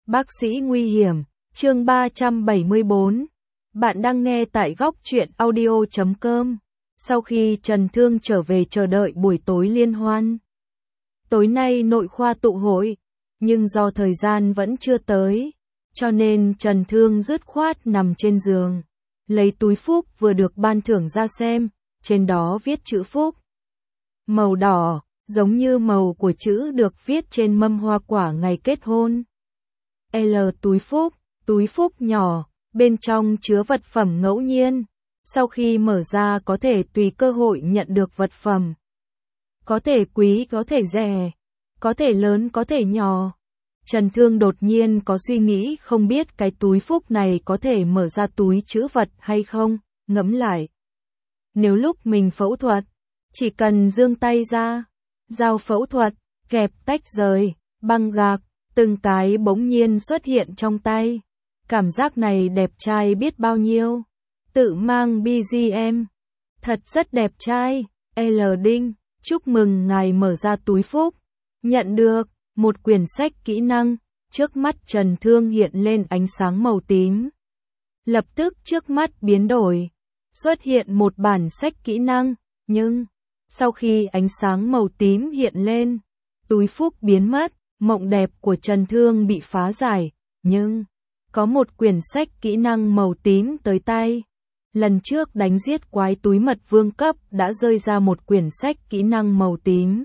Bác sĩ nguy hiểm, chương 374. Bạn đang nghe tại góc truyện audio.com. Sau khi Trần Thương trở về chờ đợi buổi tối liên hoan. Tối nay nội khoa tụ hội, nhưng do thời gian vẫn chưa tới, cho nên Trần Thương dứt khoát nằm trên giường, lấy túi phúc vừa được ban thưởng ra xem, trên đó viết chữ phúc. Màu đỏ, giống như màu của chữ được viết trên mâm hoa quả ngày kết hôn. L túi phúc nhỏ, bên trong chứa vật phẩm ngẫu nhiên. Sau khi mở ra có thể tùy cơ hội nhận được vật phẩm. Có thể quý, có thể rẻ, có thể lớn, có thể nhỏ. Trần Thương đột nhiên có suy nghĩ không biết cái túi phúc này có thể mở ra túi trữ vật hay không, ngẫm lại. Nếu lúc mình phẫu thuật, chỉ cần giương tay ra, dao phẫu thuật, kẹp tách rời, băng gạc, từng cái bỗng nhiên xuất hiện trong tay. Cảm giác này đẹp trai biết bao nhiêu. Tự mang BGM. Thật rất đẹp trai. L Đinh, chúc mừng ngài mở ra túi phúc. Nhận được một quyển sách kỹ năng. Trước mắt Trần Thương hiện lên ánh sáng màu tím. Lập tức trước mắt biến đổi. Xuất hiện một bản sách kỹ năng. Nhưng, sau khi ánh sáng màu tím hiện lên, túi phúc biến mất. Mộng đẹp của Trần Thương bị phá giải. Nhưng, có một quyển sách kỹ năng màu tím tới tay. Lần trước đánh giết quái túi mật vương cấp đã rơi ra một quyển sách kỹ năng màu tím.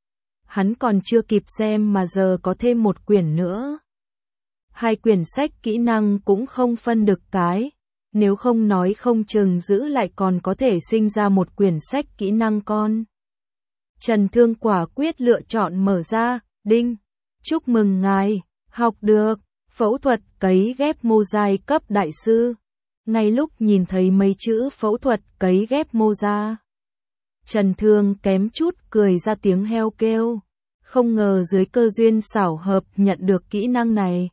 Hắn còn chưa kịp xem mà giờ có thêm một quyển nữa. Hai quyển sách kỹ năng cũng không phân được cái. Nếu không nói không chừng giữ lại còn có thể sinh ra một quyển sách kỹ năng con. Trần Thương quả quyết lựa chọn mở ra. Đinh, chúc mừng ngài, học được. Phẫu thuật cấy ghép mô giai cấp đại sư. Ngay lúc nhìn thấy mấy chữ phẫu thuật cấy ghép mô da, Trần Thương kém chút cười ra tiếng heo kêu. Không ngờ dưới cơ duyên xảo hợp nhận được kỹ năng này.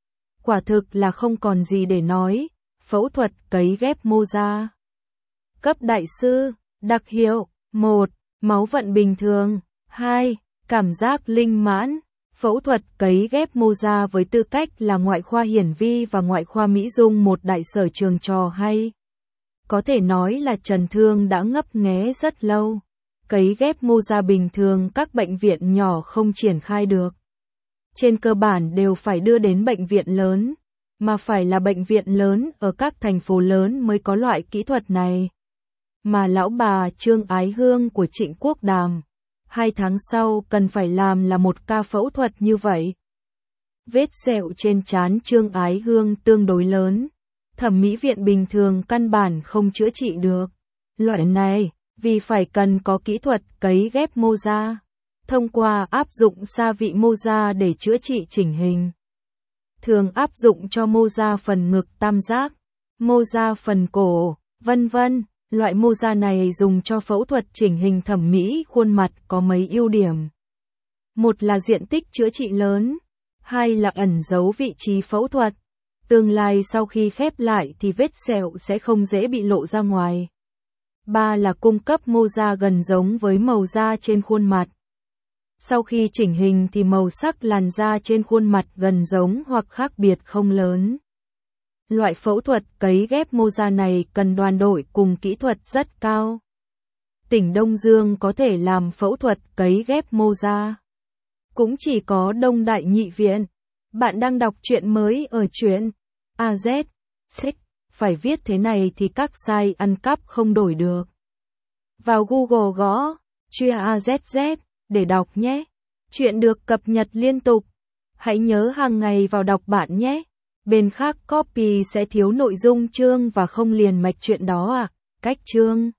Quả thực là không còn gì để nói. Phẫu thuật cấy ghép mô da. Cấp đại sư, đặc hiệu, 1. Máu vận bình thường, 2. Cảm giác linh mãn. Phẫu thuật cấy ghép mô da với tư cách là ngoại khoa hiển vi và ngoại khoa mỹ dung một đại sở trường trò hay. Có thể nói là Trần Thương đã ngấp nghé rất lâu. Cấy ghép mô da bình thường các bệnh viện nhỏ không triển khai được. Trên cơ bản đều phải đưa đến bệnh viện lớn, mà phải là bệnh viện lớn ở các thành phố lớn mới có loại kỹ thuật này. Mà lão bà Trương Ái Hương của Trịnh Quốc Đàm 2 tháng sau cần phải làm là một ca phẫu thuật như vậy. Vết sẹo trên trán Trương Ái Hương tương đối lớn. Thẩm mỹ viện bình thường căn bản không chữa trị được. Loại này, vì phải cần có kỹ thuật cấy ghép mô da. Thông qua áp dụng sa vị mô da để chữa trị chỉnh hình. Thường áp dụng cho mô da phần ngực tam giác, mô da phần cổ, vân vân. Loại mô da này dùng cho phẫu thuật chỉnh hình thẩm mỹ khuôn mặt có mấy ưu điểm. Một là diện tích chữa trị lớn, hai là ẩn giấu vị trí phẫu thuật. Tương lai sau khi khép lại thì vết sẹo sẽ không dễ bị lộ ra ngoài. Ba là cung cấp mô da gần giống với màu da trên khuôn mặt. Sau khi chỉnh hình thì màu sắc làn da trên khuôn mặt gần giống hoặc khác biệt không lớn. Loại phẫu thuật cấy ghép mô da này cần đoàn đội cùng kỹ thuật rất cao. Tỉnh Đông Dương có thể làm phẫu thuật cấy ghép mô da. Cũng chỉ có Đông Đại Nhị Viện. Bạn đang đọc truyện mới ở truyện AZ. Phải viết thế này thì các site ăn cắp không đổi được. Vào Google gõ truyện AZZ để đọc nhé. Truyện được cập nhật liên tục. Hãy nhớ hàng ngày vào đọc bạn nhé. Bên khác copy sẽ thiếu nội dung chương và không liền mạch chuyện đó à. Cách chương